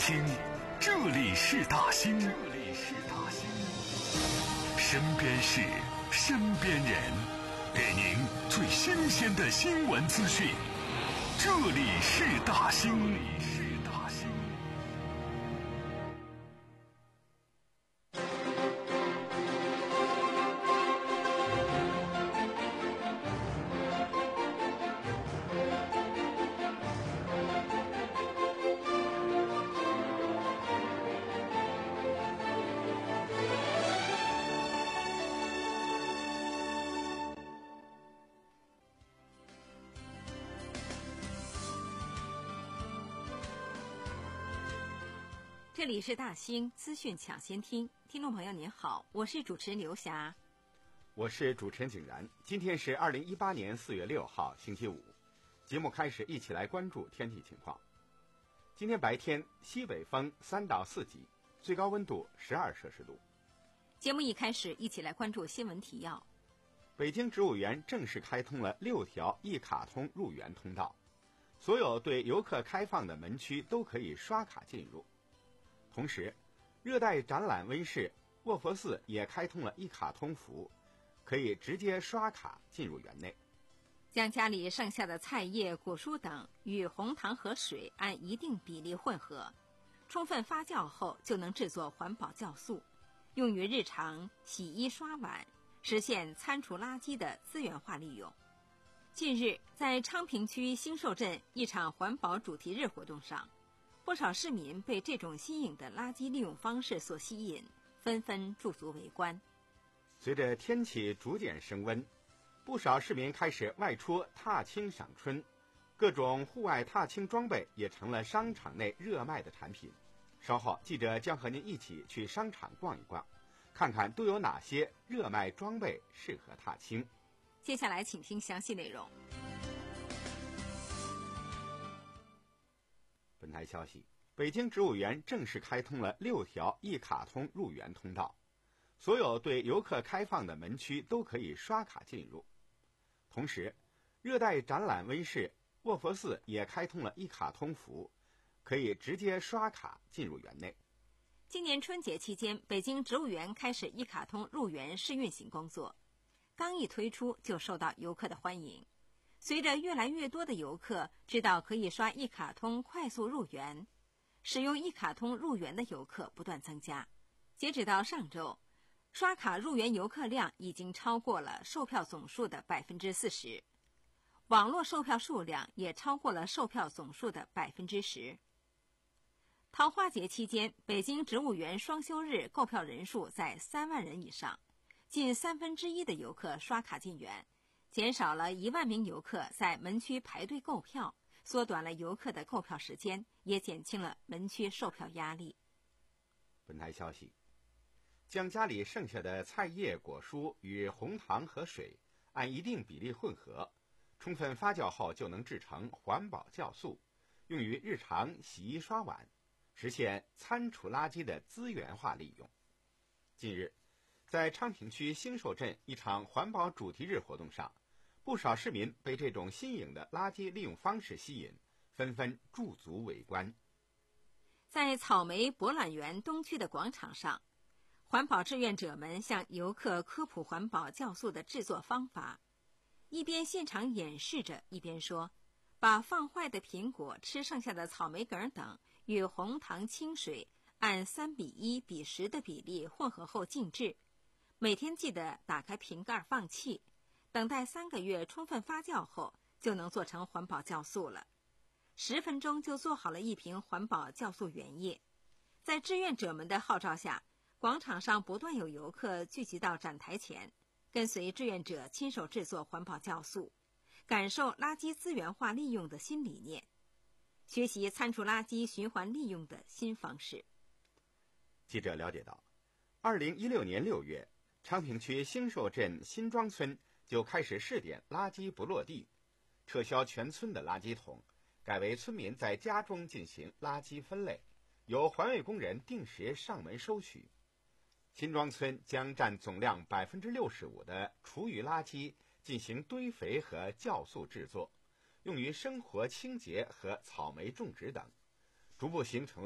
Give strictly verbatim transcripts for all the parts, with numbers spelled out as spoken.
兴，这里是大兴，这里是大兴。身边事，身边人，给您最新鲜的新闻资讯。这里是大兴，这里是大兴。 这里是大兴资讯抢先听，听众朋友您好，我是主持人刘霞， 我是主持人景然。今天是二零一八年四月六号星期五，节目开始，一起来关注天气情况。今天白天西北风三到四级，最高温度十二摄氏度。 节目一开始，一起来关注新闻提要。 北京植物园正式开通了六条一卡通入园通道，所有对游客开放的门区都可以刷卡进入。同时，热带展览温室卧佛寺也开通了一卡通服务，可以直接刷卡进入园内。 将家里剩下的菜叶、果蔬等与红糖和水按一定比例混合，充分发酵后就能制作环保酵素，用于日常洗衣刷碗，实现餐厨垃圾的资源化利用。近日，在昌平区兴寿镇一场环保主题日活动上，不少市民被这种新颖的垃圾利用方式所吸引，纷纷驻足围观。 随着天气逐渐升温，不少市民开始外出踏青赏春，各种户外踏青装备也成了商场内热卖的产品。稍后记者将和您一起去商场逛一逛，看看都有哪些热卖装备适合踏青。 接下来请听详细内容。 本台消息，北京植物园正式开通了六条一卡通入园通道，所有对游客开放的门区都可以刷卡进入。同时，热带展览温室卧佛寺也开通了一卡通服务，可以直接刷卡进入园内。 今年春节期间，北京植物园开始一卡通入园试运行工作，刚一推出就受到游客的欢迎。随着越来越多的游客知道可以刷一卡通快速入园，使用一卡通入园的游客不断增加。截止到上周，刷卡入园游客量已经超过了售票总数的 百分之四十， 网络售票数量也超过了售票总数的 百分之十。 桃花节期间，北京植物园双休日购票人数在三万人以上，近三分之一的游客刷卡进园，减少了一万名游客在门区排队购票，缩短了游客的购票时间，也减轻了门区售票压力。 本台消息，将家里剩下的菜叶、果蔬与红糖和水按一定比例混合，充分发酵后就能制成环保酵素，用于日常洗衣刷碗，实现餐厨垃圾的资源化利用。近日，在昌平区兴寿镇一场环保主题日活动上，不少市民被这种新颖的垃圾利用方式吸引，纷纷驻足围观。 在草莓博览园东区的广场上，环保志愿者们向游客科普环保酵素的制作方法，一边现场演示着，一边说，把放坏的苹果、吃剩下的草莓梗等与红糖、清水按三比一比十的比例混合后静置，每天记得打开瓶盖放气，等待三个月充分发酵后，就能做成环保酵素了。十分钟就做好了一瓶环保酵素原液。在志愿者们的号召下，广场上不断有游客聚集到展台前，跟随志愿者亲手制作环保酵素，感受垃圾资源化利用的新理念，学习餐厨垃圾循环利用的新方式。 记者了解到，二零一六年六月，昌平区兴寿镇新庄村就开始试点垃圾不落地，撤销全村的垃圾桶，改为村民在家中进行垃圾分类，由环卫工人定时上门收取。新庄村将占总量 百分之六十五 的厨余垃圾进行堆肥和酵素制作，用于生活清洁和草莓种植等，逐步形成了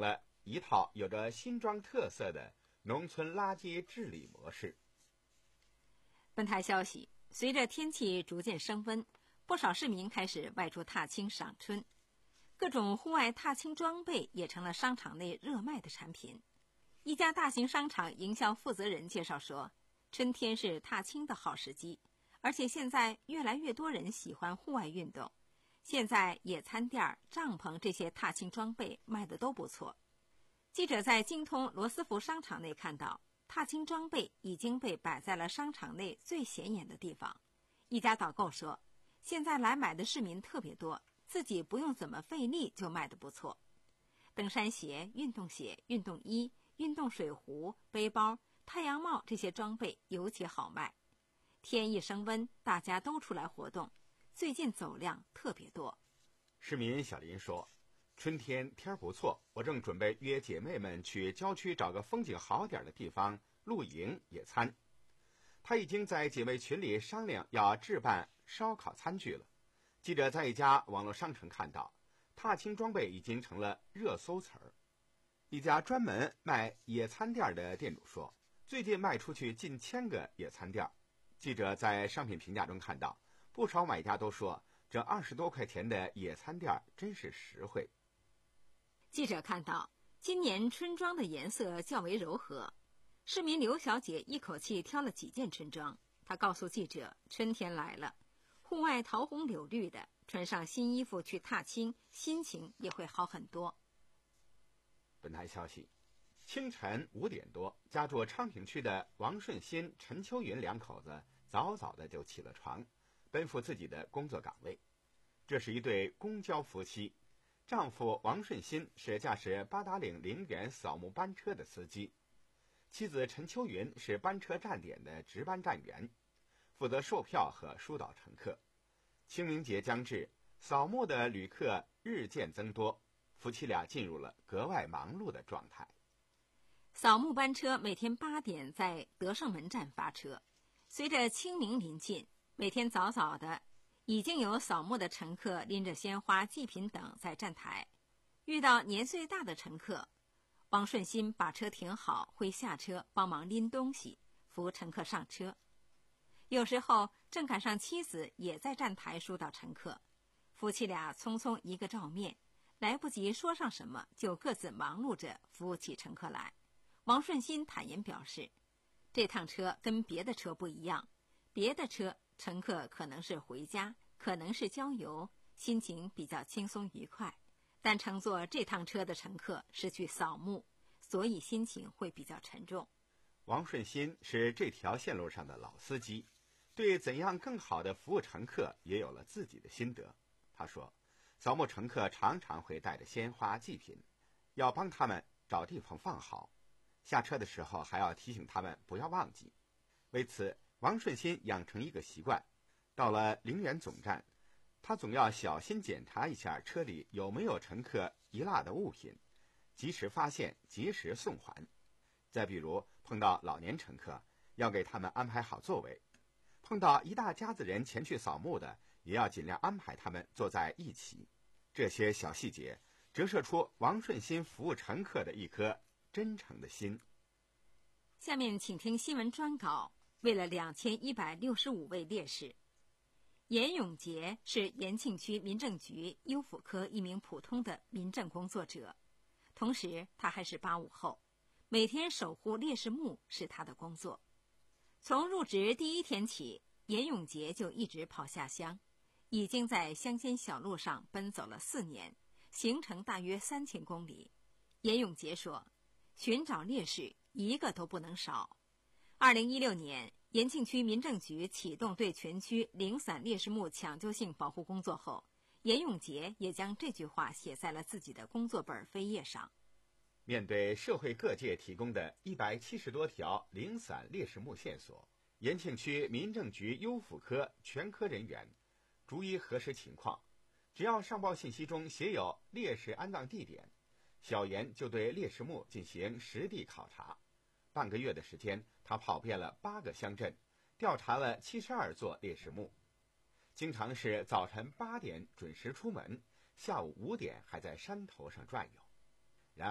一套有着新庄特色的农村垃圾治理模式。 本台消息，随着天气逐渐升温，不少市民开始外出踏青赏春，各种户外踏青装备也成了商场内热卖的产品。一家大型商场营销负责人介绍说，春天是踏青的好时机，而且现在越来越多人喜欢户外运动，现在野餐垫、帐篷这些踏青装备卖的都不错。记者在京通罗斯福商场内看到，踏青装备已经被摆在了商场内最显眼的地方。一家导购说，现在来买的市民特别多，自己不用怎么费力就卖得不错。登山鞋、运动鞋、运动衣、运动水壶、背包、太阳帽这些装备尤其好卖。天一升温，大家都出来活动，最近走量特别多。 市民小林说，春天天不错，我正准备约姐妹们去郊区找个风景好点的地方露营野餐。他已经在姐妹群里商量要置办烧烤餐具了。记者在一家网络商城看到，踏青装备已经成了热搜词儿。一家专门卖野餐垫的店主说，最近卖出去近千个野餐垫。记者在商品评价中看到，不少买家都说，这二十多块钱的野餐垫真是实惠。 记者看到，今年春装的颜色较为柔和。市民刘小姐一口气挑了几件春装。她告诉记者，春天来了，户外桃红柳绿的，穿上新衣服去踏青，心情也会好很多。 本台消息，清晨五点多，家住昌平区的王顺新、陈秋云两口子早早的就起了床，奔赴自己的工作岗位。这是一对公交夫妻，丈夫王顺新是驾驶八达岭陵园扫墓班车的司机，妻子陈秋云是班车站点的值班站员，负责售票和疏导乘客。清明节将至，扫墓的旅客日渐增多，夫妻俩进入了格外忙碌的状态。 扫墓班车每天八点在德胜门站发车，随着清明临近，每天早早的已经有扫墓的乘客拎着鲜花、祭品等在站台。遇到年岁大的乘客，王顺新把车停好，会下车帮忙拎东西，扶乘客上车。有时候正赶上妻子也在站台疏导乘客，夫妻俩匆匆一个照面，来不及说上什么，就各自忙碌着扶起乘客来。王顺新坦言表示，这趟车跟别的车不一样，别的车乘客可能是回家，可能是郊游，心情比较轻松愉快，但乘坐这趟车的乘客是去扫墓，所以心情会比较沉重。 王顺新是这条线路上的老司机，对怎样更好地服务乘客也有了自己的心得。他说，扫墓乘客常常会带着鲜花祭品，要帮他们找地方放好，下车的时候还要提醒他们不要忘记。为此，王顺新养成一个习惯，到了陵园总站，他总要小心检查一下车里有没有乘客遗落的物品，及时发现，及时送还。再比如碰到老年乘客，要给他们安排好座位，碰到一大家子人前去扫墓的，也要尽量安排他们坐在一起。这些小细节折射出王顺新服务乘客的一颗真诚的心。 下面请听新闻专稿。为了两千一百六十五位烈士，严永杰是延庆区民政局优抚科一名普通的民政工作者，同时他还是八五后，每天守护烈士墓是他的工作。从入职第一天起，严永杰就一直跑下乡，已经在乡间小路上奔走了四年，行程大约三千公里。严永杰说，寻找烈士一个都不能少。二零一六年，延庆区民政局启动对全区零散烈士墓抢救性保护工作后，严永杰也将这句话写在了自己的工作本扉页上。 面对社会各界提供的一百七十多条零散烈士墓线索，延庆区民政局优抚科全科人员逐一核实情况，只要上报信息中写有烈士安葬地点，小严就对烈士墓进行实地考察。半个月的时间，他跑遍了八个乡镇，调查了七十二座烈士墓，经常是早晨八点准时出门，下午五点还在山头上转悠。然而，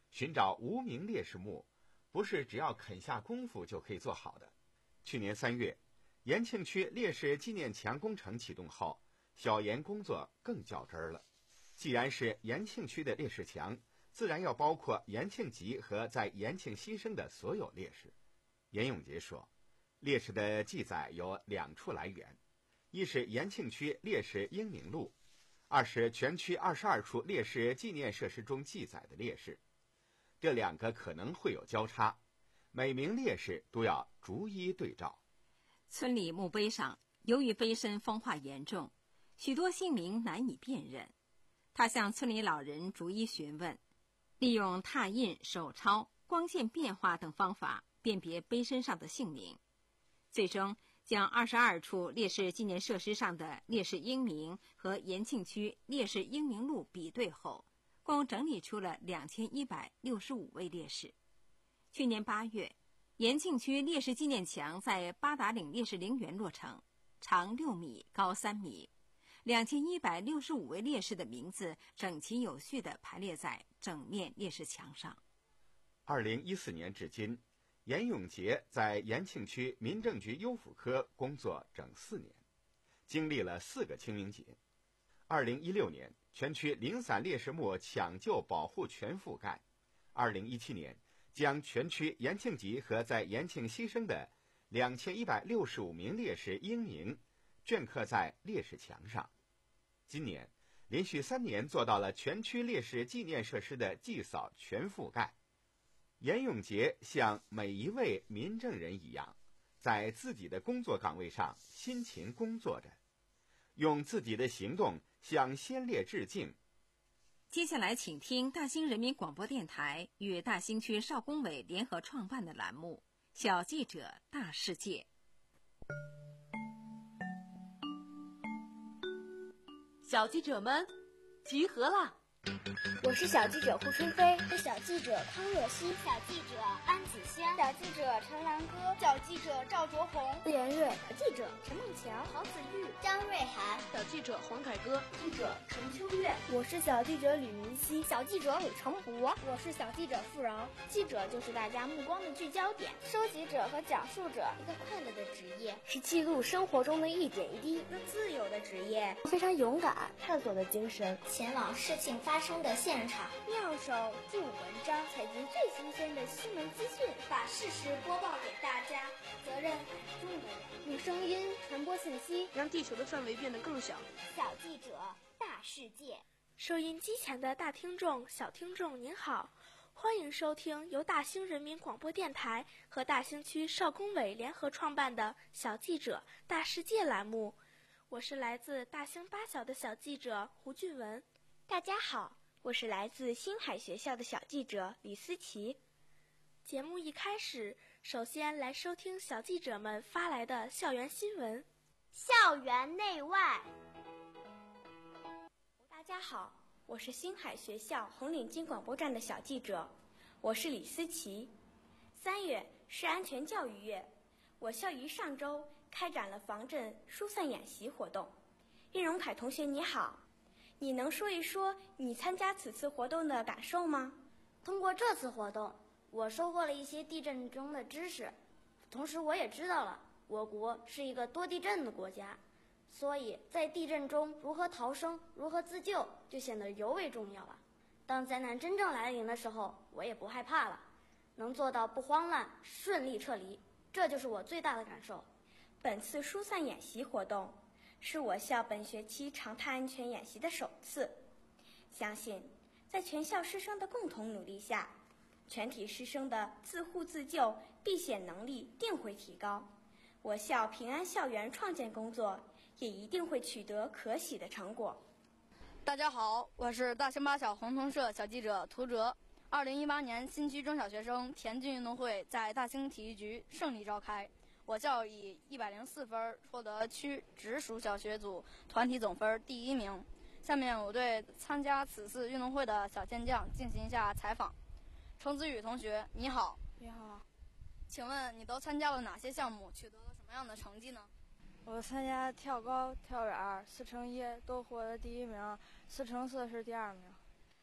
寻找无名烈士墓，不是只要肯下功夫就可以做好的。去年三月，延庆区烈士纪念墙工程启动后，小研工作更较真儿了。既然是延庆区的烈士墙，自然要包括延庆籍和在延庆牺牲的所有烈士。严永杰说，烈士的记载有两处来源，一是延庆区烈士英名录，二是全区二十二处烈士纪念设施中记载的烈士。这两个可能会有交叉，每名烈士都要逐一对照。 村里墓碑上，由于碑身风化严重，许多姓名难以辨认。他向村里老人逐一询问，利用拓印、手抄、光线变化等方法辨别碑身上的姓名，最终将二十二处烈士纪念设施上的烈士英名和延庆区烈士英名录比对后，共整理出了两千一百六十五位烈士。去年八月，延庆区烈士纪念墙在八达岭烈士陵园落成，长六米，高三米。两千一百六十五位烈士的名字整齐有序地排列在整面烈士墙上。 二零一四年至今，严永杰在延庆区民政局优抚科工作整四年，经历了四个清明节。二零一六年，全区零散烈士墓抢救保护全覆盖。二零一七年，将全区延庆籍和在延庆牺牲的两千一百六十五名烈士英名镌刻在烈士墙上。今年，连续三年做到了全区烈士纪念设施的祭扫全覆盖。严永杰像每一位民政人一样，在自己的工作岗位上辛勤工作着，用自己的行动向先烈致敬。 接下来请听大兴人民广播电台与大兴区少工委联合创办的栏目《小记者大世界》。 小记者们集合了！ 我是小记者胡春飞， 是小记者康若曦， 小记者安子香， 小记者陈兰歌， 小记者赵卓红， 四连瑞， 小记者陈梦桥， 曹子玉， 张瑞涵， 小记者黄凯歌， 记者陈秋月， 我是小记者吕明熙， 小记者李成博， 我是小记者付饶。 记者就是大家目光的聚焦点， 收集者和讲述者， 一个快乐的职业， 是记录生活中的一点一滴， 一个自由的职业， 非常勇敢，探索的精神， 前往事情发生的现场。 妙手著文章，采集最新鲜的新闻资讯， 把事实播报给大家。责任很重的人， 用声音传播信息， 让地球的范围变得更小。 小记者大世界， 收音机前的大听众、小听众您好，欢迎收听由大兴人民广播电台和大兴区少工委联合创办的小记者大世界栏目。我是来自大兴八小的小记者胡俊文。 大家好，我是来自星海学校的小记者李思琪。 节目一开始，首先来收听小记者们发来的校园新闻。 校园内外。 大家好，我是星海学校红领巾广播站的小记者，我是李思琪。三月是安全教育月，我校于上周开展了防震疏散演习活动。任荣凯同学你好，你能说一说你参加此次活动的感受吗？ 通过这次活动，我收获了一些地震中的知识，同时我也知道了我国是一个多地震的国家，所以在地震中如何逃生、如何自救就显得尤为重要了。当灾难真正来临的时候，我也不害怕了，能做到不慌乱、顺利撤离，这就是我最大的感受。 本次疏散演习活动是我校本学期常态安全演习的首次，相信在全校师生的共同努力下，全体师生的自护自救、避险能力定会提高，我校平安校园创建工作也一定会取得可喜的成果。 大家好，我是大兴八小红通社小记者涂哲。二零一八年新区中小学生田径运动会在大兴体育局胜利召开，我校以一百零四分获得区直属小学组团体总分第一名。下面我对参加此次运动会的小健将进行一下采访。程子宇同学，你好。 你好。 请问你都参加了哪些项目，取得了什么样的成绩呢？ 我参加跳高、跳远、四乘一都获得第一名，四乘四是第二名。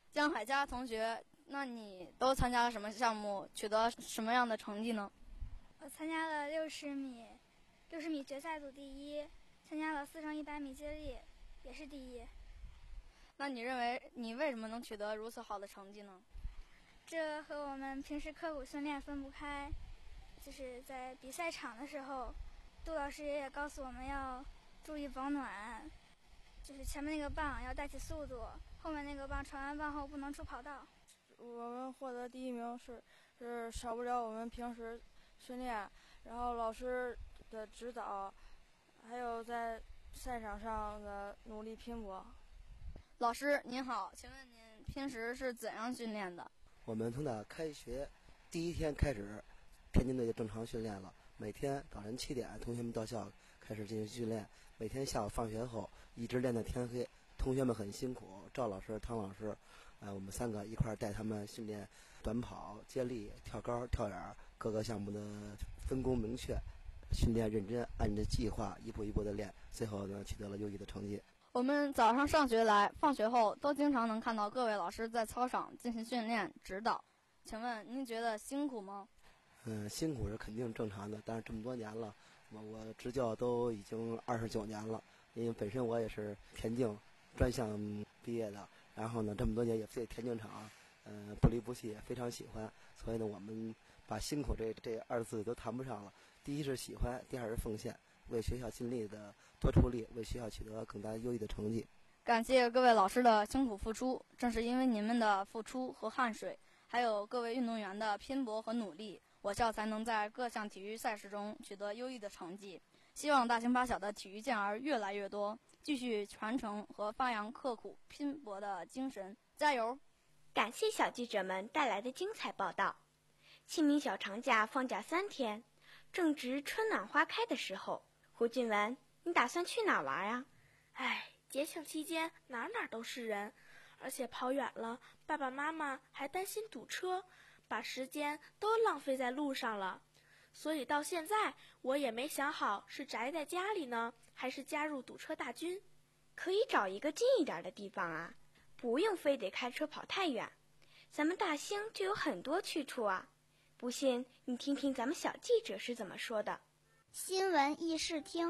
江海佳同学，那你都参加了什么项目，取得什么样的成绩呢？ 我参加了六十米，六十米决赛组第一，参加了四乘一百米接力，也是第一。 那你认为你为什么能取得如此好的成绩呢？ 这和我们平时刻苦训练分不开，就是在比赛场的时候，杜老师也告诉我们要注意保暖，就是前面那个棒要带起速度，后面那个棒传完棒后不能出跑道。 我们获得第一名是是少不了我们平时训练，然后老师的指导，还有在赛场上的努力拼搏。 老师您好，请问您平时是怎样训练的？ 我们从打开学第一天开始，田径队就正常训练了。每天早晨七点，同学们到校开始进行训练。每天下午放学后，一直练到天黑。同学们很辛苦，赵老师、汤老师，呃，我们三个一块儿带他们训练短跑、接力、跳高、跳远，各个项目的分工明确，训练认真，按着计划一步一步的练，最后呢取得了优异的成绩。 我们早上上学来，放学后都经常能看到各位老师在操场进行训练指导。请问您觉得辛苦吗？ 嗯，辛苦是肯定正常的，但是这么多年了，我我执教都已经二十九年了，因为本身我也是田径专项毕业的，然后呢这么多年也在田径场，嗯、呃、不离不弃，非常喜欢，所以呢我们把辛苦这这二字都谈不上了。第一是喜欢，第二是奉献，为学校尽力的多出力，为学校取得更加优异的成绩。 感谢各位老师的辛苦付出，正是因为你们的付出和汗水，还有各位运动员的拼搏和努力，我校才能在各项体育赛事中取得优异的成绩。希望大兴八小的体育健儿越来越多，继续传承和发扬刻苦拼搏的精神，加油！ 感谢小记者们带来的精彩报道。清明小长假放假三天，正值春暖花开的时候。胡俊文，你打算去哪玩啊？ 哎，节庆期间哪哪都是人，而且跑远了，爸爸妈妈还担心堵车，把时间都浪费在路上了。所以到现在我也没想好是宅在家里呢，还是加入堵车大军。 可以找一个近一点的地方啊，不用非得开车跑太远。咱们大兴就有很多去处啊，不信你听听咱们小记者是怎么说的。 新闻议事厅，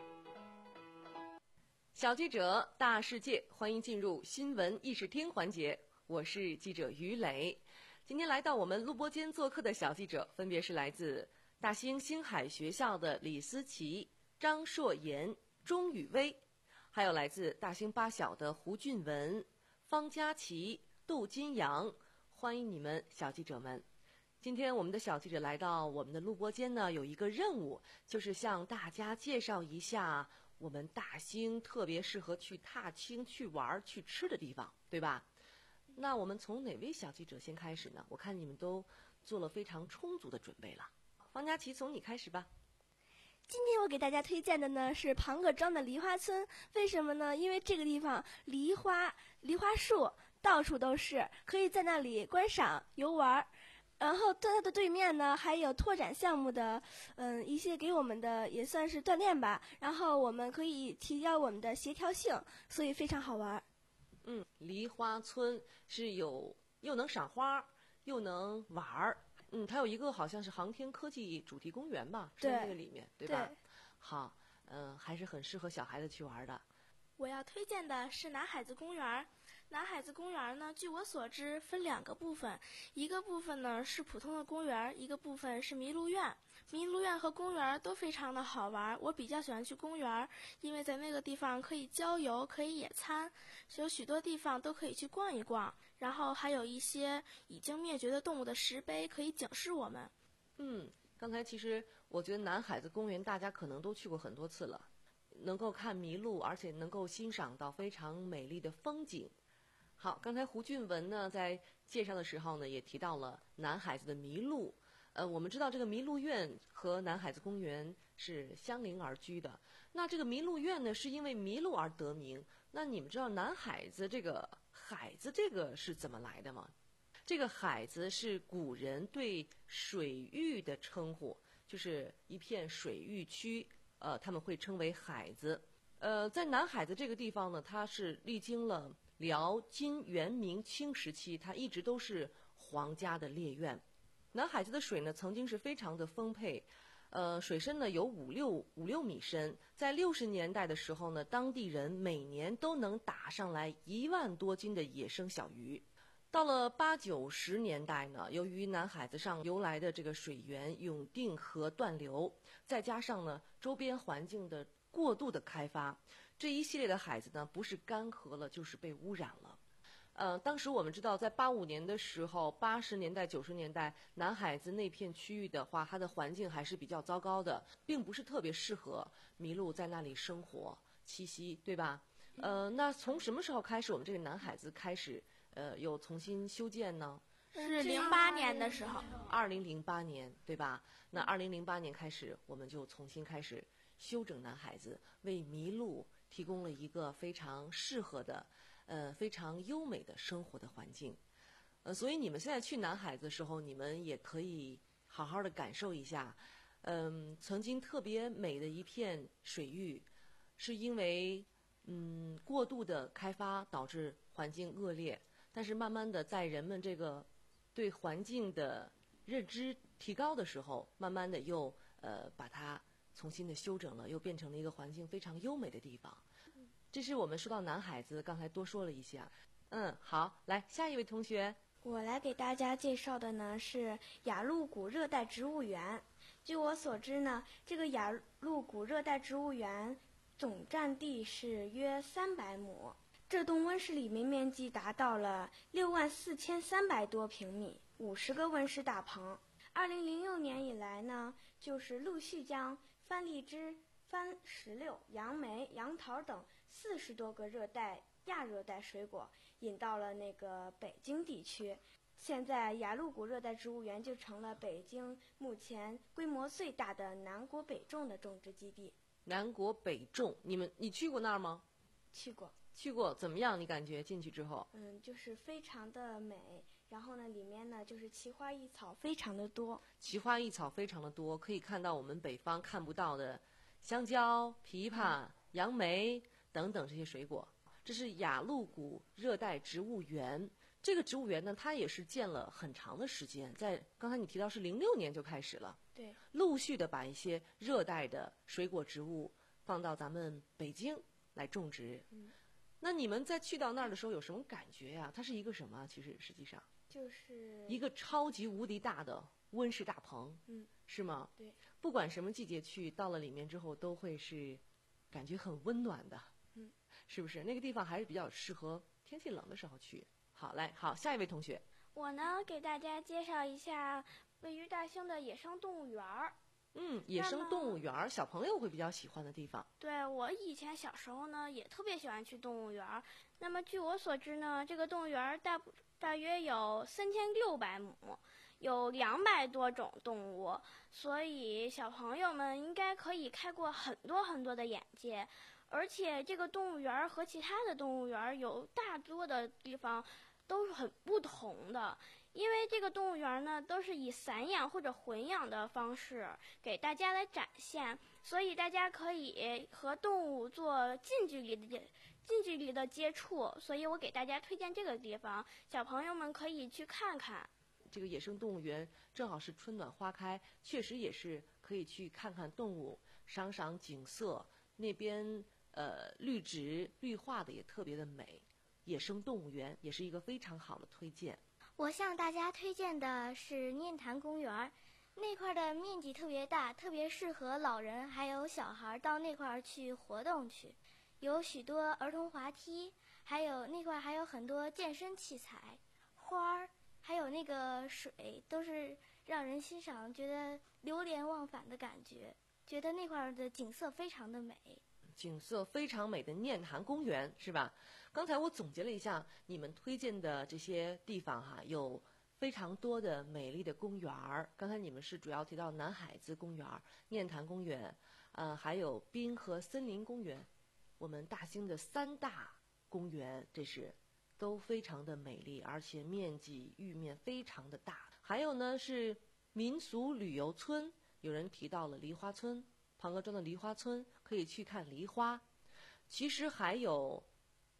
小记者大世界，欢迎进入新闻议事厅环节，我是记者于磊。今天来到我们录播间做客的小记者分别是来自大兴星海学校的李思琪、张硕妍、钟宇威，还有来自大兴八小的胡俊文、方佳琪、杜金阳，欢迎你们小记者们。今天我们的小记者来到我们的录播间呢，有一个任务，就是向大家介绍一下我们大兴特别适合去踏青、去玩、去吃的地方，对吧？那我们从哪位小记者先开始呢？我看你们都做了非常充足的准备了。方佳琪，从你开始吧。 今天我给大家推荐的呢是庞各庄的梨花村，为什么呢？因为这个地方梨花梨花树到处都是，可以在那里观赏游玩。然后在它的对面呢，还有拓展项目的，嗯，一些给我们的也算是锻炼吧。然后我们可以提高我们的协调性，所以非常好玩。 嗯，梨花村是有又能赏花又能玩儿。嗯，它有一个好像是航天科技主题公园吧，是在那个里面，对吧？ 对。 好，嗯、呃，还是很适合小孩子去玩的。 我要推荐的是南海子公园。南海子公园呢，据我所知分两个部分，一个部分呢是普通的公园，一个部分是麋鹿苑。麋鹿苑和公园都非常的好玩，我比较喜欢去公园，因为在那个地方可以郊游，可以野餐，有许多地方都可以去逛一逛，然后还有一些已经灭绝的动物的石碑可以警示我们。 嗯，刚才其实我觉得南海子公园大家可能都去过很多次了，能够看麋鹿，而且能够欣赏到非常美丽的风景。好，刚才胡俊文呢在介绍的时候呢，也提到了南海子的麋鹿。呃，我们知道这个麋鹿苑和南海子公园是相邻而居的。那这个麋鹿苑呢，是因为麋鹿而得名。那你们知道南海子这个海子这个是怎么来的吗？这个海子是古人对水域的称呼，就是一片水域区，呃，他们会称为海子。呃，在南海子这个地方呢，它是历经了辽、金、元、明清时期，它一直都是皇家的猎苑。南海子的水呢，曾经是非常的丰沛，呃，水深呢有五六五六米深。在六十年代的时候呢，当地人每年都能打上来一万多斤的野生小鱼。到了八九十年代呢，由于南海子上游来的这个水源永定河断流，再加上呢周边环境的过度的开发，这一系列的海子呢，不是干涸了，就是被污染了。呃，当时我们知道，在八五年的时候，八十年代、九十年代，南海子那片区域的话，它的环境还是比较糟糕的，并不是特别适合麋鹿在那里生活栖息，对吧？呃，那从什么时候开始，我们这个南海子开始呃有重新修建呢？ 是零八年的时候。 二零零八年，对吧？那二零零八年开始，我们就重新开始修整南海子，为麋鹿提供了一个非常适合的。呃，非常优美的生活的环境，呃，所以你们现在去南海子的时候，你们也可以好好的感受一下，嗯，曾经特别美的一片水域，是因为嗯过度的开发导致环境恶劣，但是慢慢的在人们这个对环境的认知提高的时候，慢慢的又呃把它重新的修整了，又变成了一个环境非常优美的地方。这是我们说到南海子，刚才多说了一下。嗯，好，来下一位同学。 我来给大家介绍的呢是雅鹿谷热带植物园。据我所知呢，这个雅鹿谷热带植物园总占地是约三百亩，这栋温室里面面积达到了六万四千三百多平米，五十个温室大棚。二零零六年以来呢，就是陆续将番荔枝、番石榴、杨梅、杨桃等四十多个热带、亚热带水果引到了那个北京地区。现在雅鹿谷热带植物园就成了北京目前规模最大的南国北种的种植基地。 南国北种，你们你去过那儿吗？ 去过。 去过，怎么样？你感觉进去之后？ 嗯，就是非常的美。然后呢，里面呢就是奇花异草非常的多。 奇花异草非常的多，可以看到我们北方看不到的香蕉、枇杷、杨梅等等这些水果。这是雅鹿谷热带植物园。这个植物园呢，它也是建了很长的时间，在刚才你提到是零六年就开始了。 对。 陆续的把一些热带的水果植物放到咱们北京来种植。 嗯。 那你们在去到那儿的时候有什么感觉呀？它是一个什么？其实实际上就是一个超级无敌大的温室大棚。 嗯。 是吗？ 对。 不管什么季节去，到了里面之后都会是感觉很温暖的。 嗯。 是不是？那个地方还是比较适合天气冷的时候去。好，来，好，下一位同学。 我呢，给大家介绍一下位于大兴的野生动物园儿。 嗯，野生动物园儿，小朋友会比较喜欢的地方。 对，我以前小时候呢，也特别喜欢去动物园儿。那么据我所知呢，这个动物园儿大大约有三千六百亩，有两百多种动物，所以小朋友们应该可以开过很多很多的眼界。而且这个动物园儿和其他的动物园儿有大多的地方都是很不同的。因为这个动物园呢，都是以散养或者混养的方式给大家来展现，所以大家可以和动物做近距离的近距离的接触。所以我给大家推荐这个地方，小朋友们可以去看看。 这个野生动物园正好是春暖花开，确实也是可以去看看动物，赏赏景色。那边呃绿植绿化的也特别的美，野生动物园也是一个非常好的推荐。 我向大家推荐的是念坛公园，那块的面积特别大，特别适合老人还有小孩到那块去活动去，有许多儿童滑梯，还有那块还有很多健身器材，花儿还有那个水都是让人欣赏觉得流连忘返的感觉，觉得那块的景色非常的美。 景色非常美的念坛公园是吧？刚才我总结了一下你们推荐的这些地方哈，有非常多的美丽的公园儿。刚才你们是主要提到南海子公园、念坛公园，呃，还有滨河森林公园。我们大兴的三大公园，这是都非常的美丽，而且面积域面非常的大。还有呢是民俗旅游村，有人提到了梨花村。庞各庄的梨花村可以去看梨花，其实还有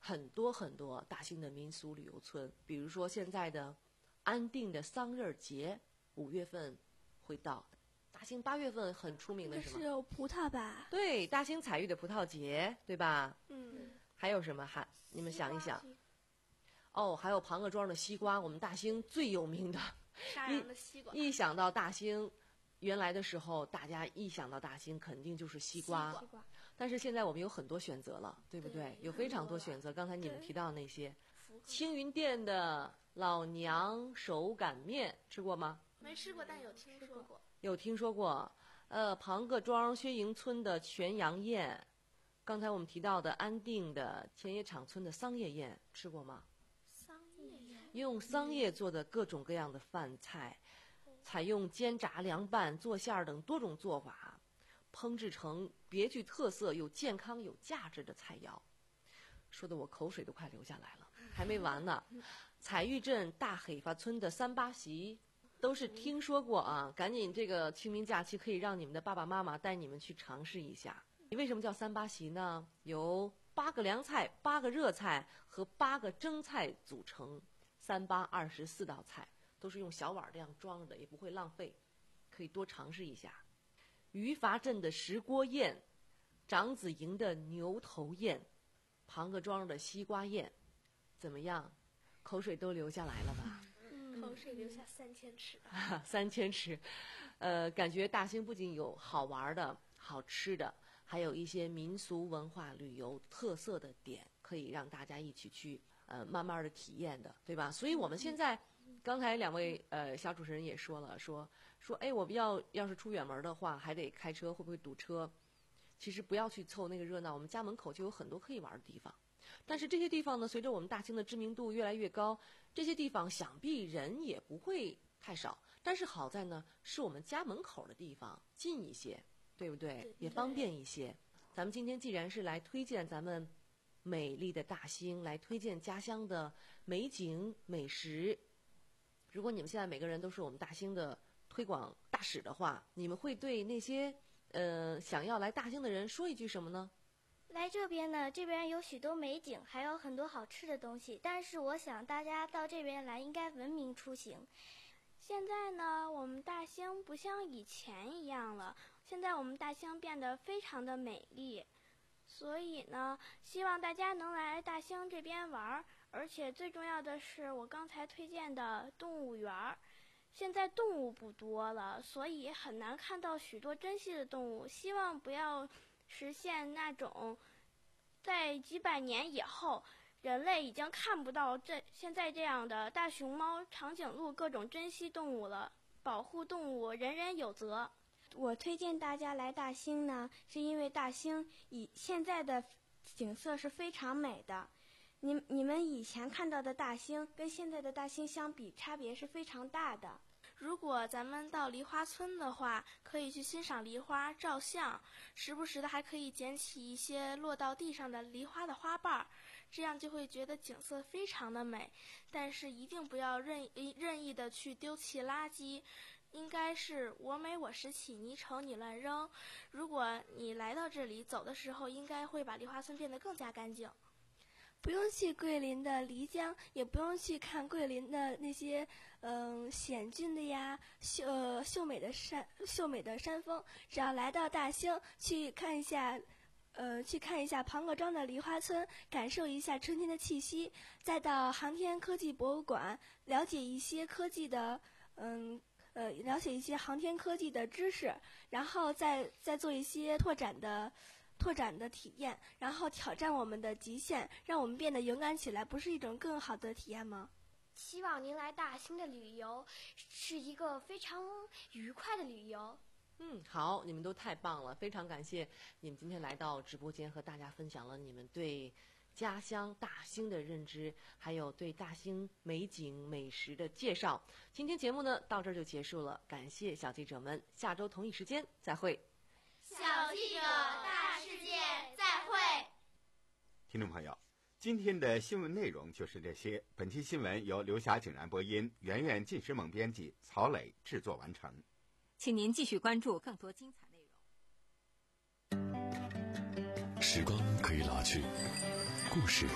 很多很多大兴的民俗旅游村，比如说现在的安定的桑葚节，五月份会到。大兴八月份很出名的什么？ 是有葡萄吧？ 对，大兴彩玉的葡萄节，对吧？ 嗯。 还有什么？还你们想一想。哦，还有庞各庄的西瓜，我们大兴最有名的。 沙洋的西瓜。 一想到大兴，原来的时候大家一想到大兴，肯定就是西瓜。 西瓜。 但是现在我们有很多选择了，对不对？对，有非常多选择。刚才你们提到那些，青云店的老娘手擀面吃过吗？ 没吃过，但有听说过。 有听说过。呃，庞各庄薛营村的全羊宴，刚才我们提到的安定的前野场村的桑叶宴吃过吗？ 桑叶宴用桑叶做的各种各样的饭菜，采用煎炸、凉拌、做馅儿等多种做法，烹制成别具特色又健康有价值的菜肴，说的我口水都快流下来了。还没完呢，彩玉镇大黑发村的三八席都是听说过啊，赶紧这个清明假期可以让你们的爸爸妈妈带你们去尝试一下。为什么叫三八席呢？由八个凉菜、八个热菜和八个蒸菜组成，三八二十四道菜，都是用小碗这样装的，也不会浪费，可以多尝试一下。余伐镇的石锅宴，长子营的牛头宴，庞各庄的西瓜宴，怎么样？口水都流下来了吧？ 嗯，口水流下三千尺。 三千尺，呃，感觉大兴不仅有好玩的、好吃的，还有一些民俗文化旅游特色的点，可以让大家一起去呃慢慢的体验的，对吧？所以我们现在，刚才两位呃小主持人也说了，说说哎，我们要要是出远门的话，还得开车，会不会堵车？其实不要去凑那个热闹，我们家门口就有很多可以玩的地方。但是这些地方呢，随着我们大兴的知名度越来越高，这些地方想必人也不会太少。但是好在呢，是我们家门口的地方，近一些，对不对？ 对， 也方便一些。咱们今天既然是来推荐咱们美丽的大兴，来推荐家乡的美景美食，如果你们现在每个人都是我们大兴的推广大使的话，你们会对那些呃想要来大兴的人说一句什么呢？ 来这边呢，这边有许多美景，还有很多好吃的东西。但是我想大家到这边来应该文明出行。 现在呢，我们大兴不像以前一样了，现在我们大兴变得非常的美丽，所以呢，希望大家能来大兴这边玩。而且最重要的是，我刚才推荐的动物园儿。现在动物不多了，所以很难看到许多珍稀的动物。希望不要实现那种在几百年以后人类已经看不到这现在这样的大熊猫、长颈鹿各种珍稀动物了。保护动物人人有责。 我推荐大家来大兴呢，是因为大兴以现在的景色是非常美的。你你们以前看到的大兴跟现在的大兴相比，差别是非常大的。 如果咱们到梨花村的话，可以去欣赏梨花、照相，时不时的还可以捡起一些落到地上的梨花的花瓣，这样就会觉得景色非常的美。但是一定不要任任意的去丢弃垃圾，应该是我美我拾起，你丑你乱扔。如果你来到这里走的时候，应该会把梨花村变得更加干净。 不用去桂林的漓江，也不用去看桂林的那些嗯险峻的呀秀呃秀美的山秀美的山峰，只要来到大兴去看一下，呃去看一下庞各庄的梨花村，感受一下春天的气息，再到航天科技博物馆了解一些科技的嗯呃了解一些航天科技的知识，然后再再做一些拓展的。拓展的体验，然后挑战我们的极限，让我们变得勇敢起来，不是一种更好的体验吗？ 希望您来大兴的旅游是一个非常愉快的旅游。 嗯，好，你们都太棒了，非常感谢你们今天来到直播间和大家分享了你们对家乡大兴的认知，还有对大兴美景美食的介绍。今天节目呢到这儿就结束了，感谢小记者们，下周同一时间再会。 小记者大世界再会。 听众朋友，今天的新闻内容就是这些。本期新闻由刘霞、景然播音，圆圆、晋时猛编辑，曹磊制作完成。 请您继续关注更多精彩内容。 时光可以老去，故事